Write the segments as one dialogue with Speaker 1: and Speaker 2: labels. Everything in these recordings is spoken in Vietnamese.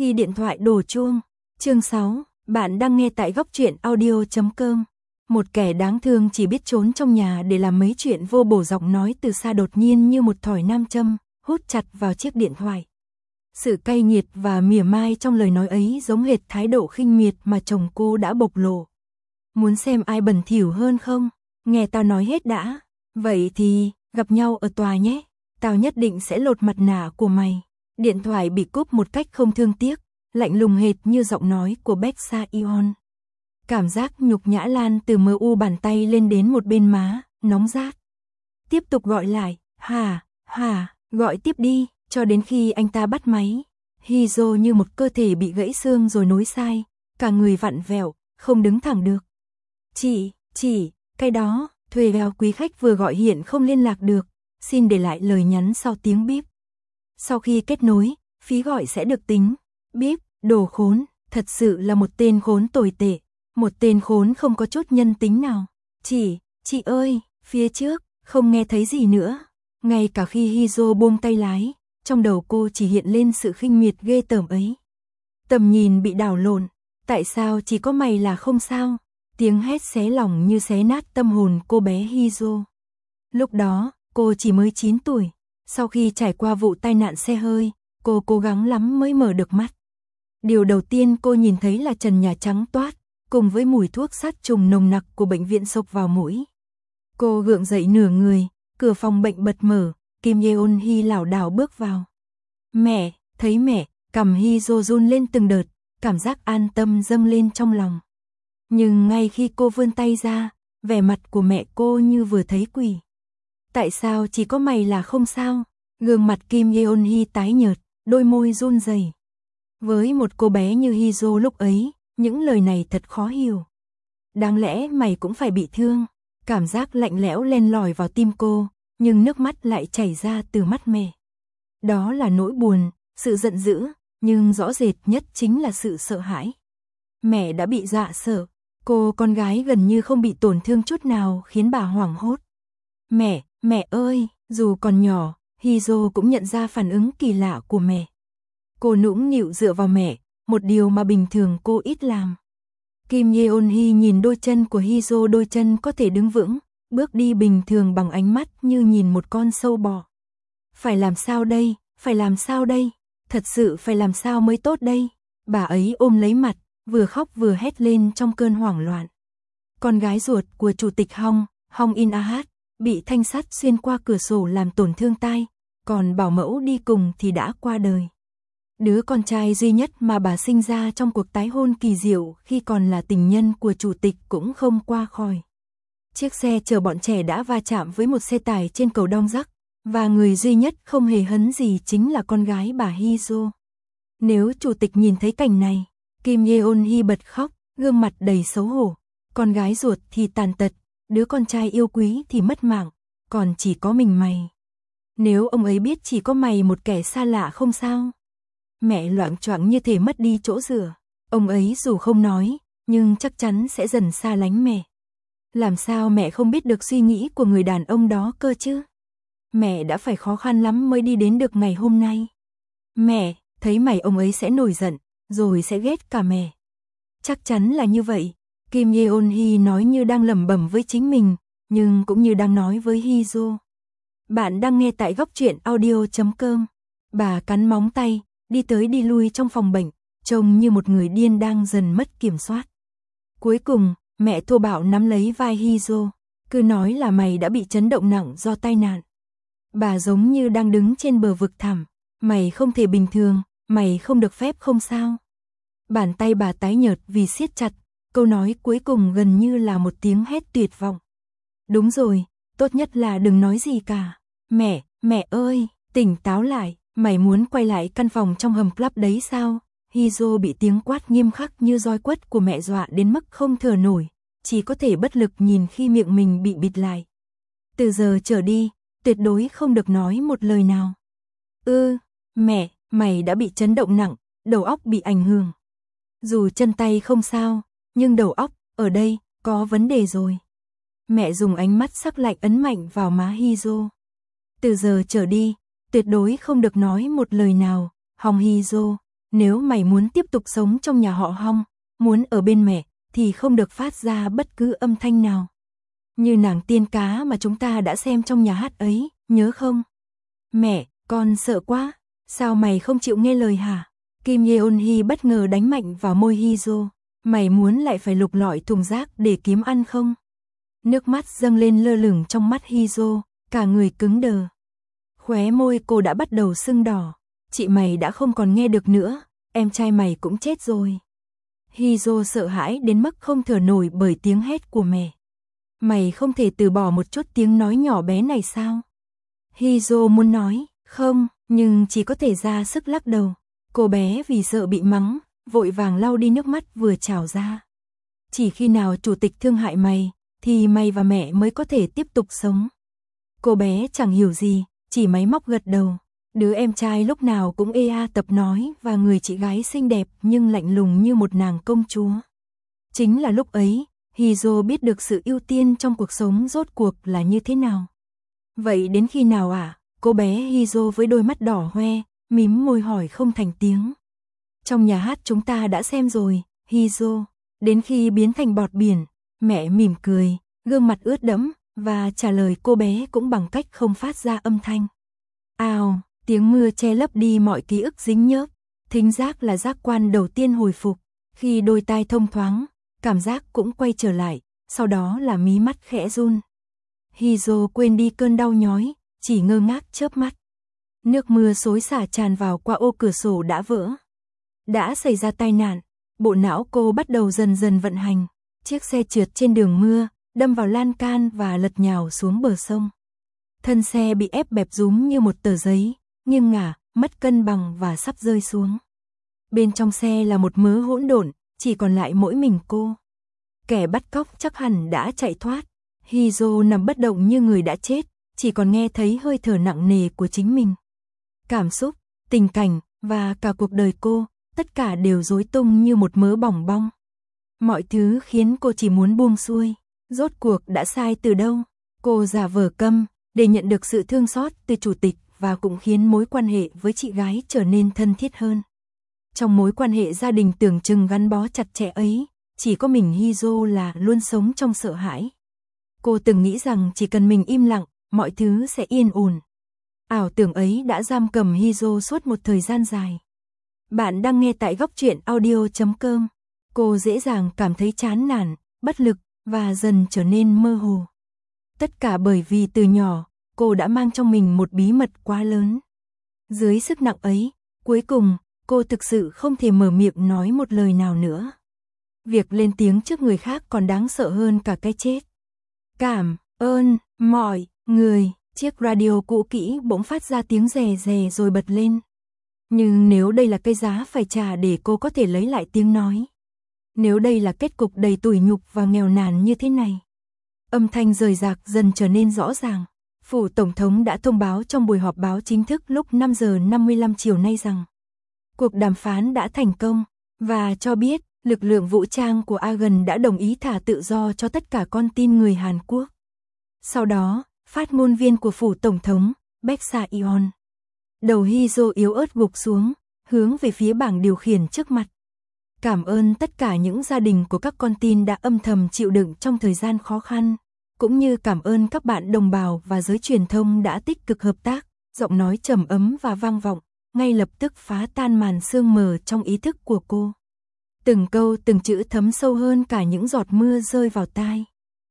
Speaker 1: Khi điện thoại đổ chuông. Chương 6, bạn đang nghe tại góc truyện audio.com. Một kẻ đáng thương chỉ biết trốn trong nhà để làm mấy chuyện vô bổ, giọng nói từ xa đột nhiên như một thỏi nam châm, hút chặt vào chiếc điện thoại. Sự cay nghiệt và mỉa mai trong lời nói ấy giống hệt thái độ khinh miệt mà chồng cô đã bộc lộ. Muốn xem ai bẩn thỉu hơn không? Nghe tao nói hết đã. Vậy thì, gặp nhau ở tòa nhé. Tao nhất định sẽ lột mặt nạ của mày. Điện thoại bị cúp một cách không thương tiếc, lạnh lùng hệt như giọng nói của Baek Sa-yeon. Cảm giác nhục nhã lan từ mờ u bàn tay lên đến một bên má, nóng rát. Tiếp tục gọi lại, gọi tiếp đi, cho đến khi anh ta bắt máy. Hee-jo như một cơ thể bị gãy xương rồi nối sai, cả người vặn vẹo, không đứng thẳng được. Chị, cái đó, thuê bao quý khách vừa gọi hiện không liên lạc được, xin để lại lời nhắn sau tiếng bíp. Sau khi kết nối, phí gọi sẽ được tính. Bíp, đồ khốn, thật sự là một tên khốn tồi tệ, một tên khốn không có chút nhân tính nào. Chị ơi, phía trước, không nghe thấy gì nữa. Ngay cả khi Hee-jo buông tay lái, trong đầu cô chỉ hiện lên sự khinh miệt ghê tởm ấy. Tầm nhìn bị đảo lộn, tại sao chỉ có mày là không sao? Tiếng hét xé lòng như xé nát tâm hồn cô bé Hee-jo. Lúc đó, cô chỉ mới 9 tuổi. Sau khi trải qua vụ tai nạn xe hơi, cô cố gắng lắm mới mở được mắt. Điều đầu tiên cô nhìn thấy là trần nhà trắng toát, cùng với mùi thuốc sát trùng nồng nặc của bệnh viện xộc vào mũi. Cô gượng dậy nửa người, cửa phòng bệnh bật mở, Kim Yeon-hee lảo đảo bước vào. Mẹ, thấy mẹ, cằm Hee-jo run lên từng đợt, cảm giác an tâm dâng lên trong lòng. Nhưng ngay khi cô vươn tay ra, vẻ mặt của mẹ cô như vừa thấy quỷ. Tại sao chỉ có mày là không sao? Gương mặt Kim Yeon-hee tái nhợt, đôi môi run rẩy. Với một cô bé như Hee-jo lúc ấy, những lời này thật khó hiểu. Đáng lẽ mày cũng phải bị thương. Cảm giác lạnh lẽo len lỏi vào tim cô, nhưng nước mắt lại chảy ra từ mắt mẹ. Đó là nỗi buồn, sự giận dữ, nhưng rõ rệt nhất chính là sự sợ hãi. Mẹ đã bị dọa sợ, cô con gái gần như không bị tổn thương chút nào khiến bà hoảng hốt. Mẹ ơi, dù còn nhỏ, Hee-jo cũng nhận ra phản ứng kỳ lạ của mẹ. Cô nũng nịu dựa vào mẹ, một điều mà bình thường cô ít làm. Kim Yeon-hee nhìn đôi chân của Hee-jo, đôi chân có thể đứng vững, bước đi bình thường bằng ánh mắt như nhìn một con sâu bọ. Phải làm sao đây? Thật sự phải làm sao mới tốt đây? Bà ấy ôm lấy mặt, vừa khóc vừa hét lên trong cơn hoảng loạn. Con gái ruột của chủ tịch Hong In-ahat, bị thanh sắt xuyên qua cửa sổ làm tổn thương tai, còn bảo mẫu đi cùng thì đã qua đời. Đứa con trai duy nhất mà bà sinh ra trong cuộc tái hôn kỳ diệu khi còn là tình nhân của chủ tịch cũng không qua khỏi. Chiếc xe chở bọn trẻ đã va chạm với một xe tải trên cầu Dong Dak, và người duy nhất không hề hấn gì chính là con gái bà Hee-jo. Nếu chủ tịch nhìn thấy cảnh này, Kim Yeon-hee bật khóc, gương mặt đầy xấu hổ. Con gái ruột thì tàn tật, đứa con trai yêu quý thì mất mạng, còn chỉ có mình mày. Nếu ông ấy biết chỉ có mày, một kẻ xa lạ, không sao? Mẹ loạng choạng như thể mất đi chỗ dựa. Ông ấy dù không nói, nhưng chắc chắn sẽ dần xa lánh mẹ. Làm sao mẹ không biết được suy nghĩ của người đàn ông đó cơ chứ? Mẹ đã phải khó khăn lắm mới đi đến được ngày hôm nay. Mẹ, thấy mày ông ấy sẽ nổi giận, rồi sẽ ghét cả mẹ. Chắc chắn là như vậy. Kim Yeon-hee nói như đang lẩm bẩm với chính mình, nhưng cũng như đang nói với Hee-jo. Bạn đang nghe tại góc truyện audio.com. Bà cắn móng tay, đi tới đi lui trong phòng bệnh, trông như một người điên đang dần mất kiểm soát. Cuối cùng, mẹ thô bạo nắm lấy vai Hee-jo, cứ nói là mày đã bị chấn động nặng do tai nạn. Bà giống như đang đứng trên bờ vực thẳm, mày không thể bình thường, mày không được phép, không sao. Bàn tay bà tái nhợt vì siết chặt, câu nói cuối cùng gần như là một tiếng hét tuyệt vọng. Đúng rồi, tốt nhất là đừng nói gì cả. Mẹ ơi, tỉnh táo lại, mày muốn quay lại căn phòng trong hầm club đấy sao? Hee-jo bị tiếng quát nghiêm khắc như roi quất của mẹ dọa đến mức không thở nổi, chỉ có thể bất lực nhìn khi miệng mình bị bịt lại. Từ giờ trở đi, tuyệt đối không được nói một lời nào. Mẹ, mày đã bị chấn động nặng, đầu óc bị ảnh hưởng. Dù chân tay không sao, nhưng đầu óc, ở đây, có vấn đề rồi. Mẹ dùng ánh mắt sắc lạnh ấn mạnh vào má Hee-jo. Từ giờ trở đi, tuyệt đối không được nói một lời nào, Hong Hee-jo. nếu mày muốn tiếp tục sống trong nhà họ Hong, muốn ở bên mẹ, thì không được phát ra bất cứ âm thanh nào. Như nàng tiên cá mà chúng ta đã xem trong nhà hát ấy, nhớ không? Mẹ, con sợ quá, sao mày không chịu nghe lời hả? Kim Yeon-hee bất ngờ đánh mạnh vào môi Hee-jo. Mày muốn lại phải lục lọi thùng rác để kiếm ăn không? Nước mắt dâng lên lơ lửng trong mắt Hee-jo, cả người cứng đờ. Khóe môi cô đã bắt đầu sưng đỏ. Chị mày đã không còn nghe được nữa, em trai mày cũng chết rồi. Hee-jo sợ hãi đến mức không thở nổi bởi tiếng hét của mẹ. Mày không thể từ bỏ một chút tiếng nói nhỏ bé này sao? Hee-jo muốn nói, không, nhưng chỉ có thể ra sức lắc đầu. Cô bé vì sợ bị mắng, vội vàng lau đi nước mắt vừa trào ra. Chỉ khi nào chủ tịch thương hại mày, thì mày và mẹ mới có thể tiếp tục sống. Cô bé chẳng hiểu gì, chỉ máy móc gật đầu. Đứa em trai lúc nào cũng tập nói và người chị gái xinh đẹp nhưng lạnh lùng như một nàng công chúa. Chính là lúc ấy, Hee-jo biết được sự ưu tiên trong cuộc sống rốt cuộc là như thế nào. Vậy đến khi nào ạ? Cô bé Hee-jo với đôi mắt đỏ hoe, mím môi hỏi không thành tiếng. Trong nhà hát chúng ta đã xem rồi, Hee-jo. Đến khi biến thành bọt biển, mẹ mỉm cười, gương mặt ướt đẫm, và trả lời cô bé cũng bằng cách không phát ra âm thanh. Ào, tiếng mưa che lấp đi mọi ký ức dính nhớp. Thính giác là giác quan đầu tiên hồi phục. Khi đôi tai thông thoáng, cảm giác cũng quay trở lại, sau đó là mí mắt khẽ run. Hee-jo quên đi cơn đau nhói, chỉ ngơ ngác chớp mắt. Nước mưa xối xả tràn vào qua ô cửa sổ đã vỡ. Đã xảy ra tai nạn, bộ não cô bắt đầu dần dần vận hành. Chiếc xe trượt trên đường mưa, đâm vào lan can và lật nhào xuống bờ sông. Thân xe bị ép bẹp rúm như một tờ giấy, nghiêng ngả, mất cân bằng và sắp rơi xuống. Bên trong xe là một mớ hỗn độn, chỉ còn lại mỗi mình cô. Kẻ bắt cóc chắc hẳn đã chạy thoát. Hee-jo nằm bất động như người đã chết, chỉ còn nghe thấy hơi thở nặng nề của chính mình. Cảm xúc, tình cảnh và cả cuộc đời cô, tất cả đều rối tung như một mớ bòng bong. Mọi thứ khiến cô chỉ muốn buông xuôi. Rốt cuộc đã sai từ đâu? Cô giả vờ câm để nhận được sự thương xót từ chủ tịch và cũng khiến mối quan hệ với chị gái trở nên thân thiết hơn. Trong mối quan hệ gia đình tưởng chừng gắn bó chặt chẽ ấy, chỉ có mình Hee-jo là luôn sống trong sợ hãi. Cô từng nghĩ rằng chỉ cần mình im lặng, mọi thứ sẽ yên ổn. Ảo tưởng ấy đã giam cầm Hee-jo suốt một thời gian dài. Bạn đang nghe tại góc truyện audio.com. Cô dễ dàng cảm thấy chán nản, bất lực và dần trở nên mơ hồ. Tất cả bởi vì từ nhỏ, cô đã mang trong mình một bí mật quá lớn. Dưới sức nặng ấy, cuối cùng, cô thực sự không thể mở miệng nói một lời nào nữa. Việc lên tiếng trước người khác còn đáng sợ hơn cả cái chết. Cảm ơn mọi người. Chiếc radio cũ kỹ bỗng phát ra tiếng rè rè rồi bật lên. Nhưng nếu đây là cái giá phải trả để cô có thể lấy lại tiếng nói. Nếu đây là kết cục đầy tủi nhục và nghèo nàn như thế này. Âm thanh rời rạc dần trở nên rõ ràng. Phủ Tổng thống đã thông báo trong buổi họp báo chính thức lúc 5 giờ 55 chiều nay rằng cuộc đàm phán đã thành công và cho biết lực lượng vũ trang của Aegon đã đồng ý thả tự do cho tất cả con tin người Hàn Quốc. Sau đó, phát ngôn viên của Phủ Tổng thống, Baek Sa-yeon. Đầu Hee-jo yếu ớt gục xuống, hướng về phía bảng điều khiển trước mặt. Cảm ơn tất cả những gia đình của các con tin đã âm thầm chịu đựng trong thời gian khó khăn, cũng như cảm ơn các bạn đồng bào và giới truyền thông đã tích cực hợp tác. Giọng nói trầm ấm và vang vọng, ngay lập tức phá tan màn sương mờ trong ý thức của cô. Từng câu từng chữ thấm sâu hơn cả những giọt mưa rơi vào tai.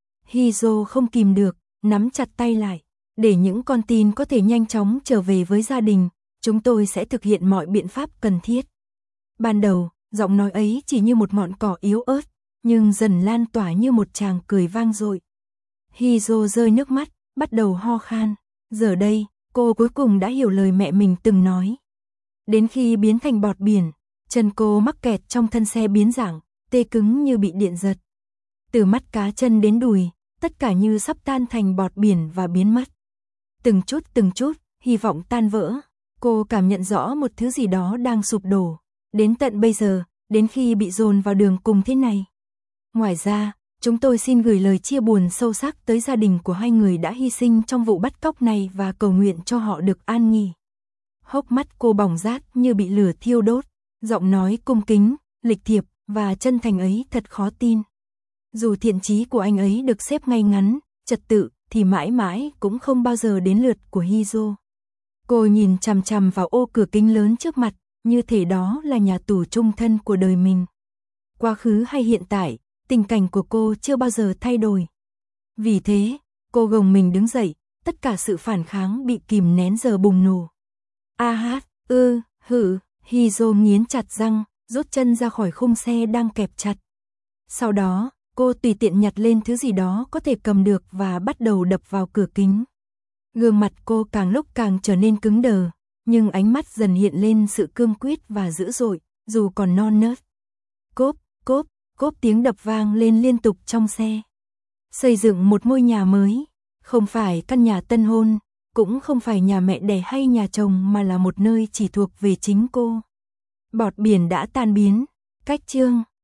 Speaker 1: Hee-jo không kìm được, nắm chặt tay lại. Để những con tin có thể nhanh chóng trở về với gia đình, chúng tôi sẽ thực hiện mọi biện pháp cần thiết. Ban đầu, giọng nói ấy chỉ như một ngọn cỏ yếu ớt, nhưng dần lan tỏa như một tràng cười vang dội. Hee-jo rơi nước mắt, bắt đầu ho khan. Giờ đây, cô cuối cùng đã hiểu lời mẹ mình từng nói. Đến khi biến thành bọt biển, chân cô mắc kẹt trong thân xe biến dạng, tê cứng như bị điện giật. Từ mắt cá chân đến đùi, tất cả như sắp tan thành bọt biển và biến mất. Từng chút, hy vọng tan vỡ. Cô cảm nhận rõ một thứ gì đó đang sụp đổ. Đến tận bây giờ, đến khi bị dồn vào đường cùng thế này. Ngoài ra, chúng tôi xin gửi lời chia buồn sâu sắc tới gia đình của hai người đã hy sinh trong vụ bắt cóc này và cầu nguyện cho họ được an nghỉ. Hốc mắt cô bỏng rát như bị lửa thiêu đốt. Giọng nói cung kính, lịch thiệp và chân thành ấy thật khó tin. Dù thiện chí của anh ấy được xếp ngay ngắn, trật tự, thì mãi mãi cũng không bao giờ đến lượt của Hyo. Cô nhìn chằm chằm vào ô cửa kính lớn trước mặt, như thể đó là nhà tù chung thân của đời mình. Quá khứ hay hiện tại, tình cảnh của cô chưa bao giờ thay đổi. Vì thế, cô gồng mình đứng dậy, tất cả sự phản kháng bị kìm nén giờ bùng nổ. Hyo nghiến chặt răng, rút chân ra khỏi khung xe đang kẹp chặt. Sau đó, cô tùy tiện nhặt lên thứ gì đó có thể cầm được và bắt đầu đập vào cửa kính. Gương mặt cô càng lúc càng trở nên cứng đờ, nhưng ánh mắt dần hiện lên sự cương quyết và dữ dội, dù còn non nớt. Cốp, cốp, cốp tiếng đập vang lên liên tục trong xe. Xây dựng một ngôi nhà mới, không phải căn nhà tân hôn, cũng không phải nhà mẹ đẻ hay nhà chồng mà là một nơi chỉ thuộc về chính cô. Bọt biển đã tan biến, cách chương.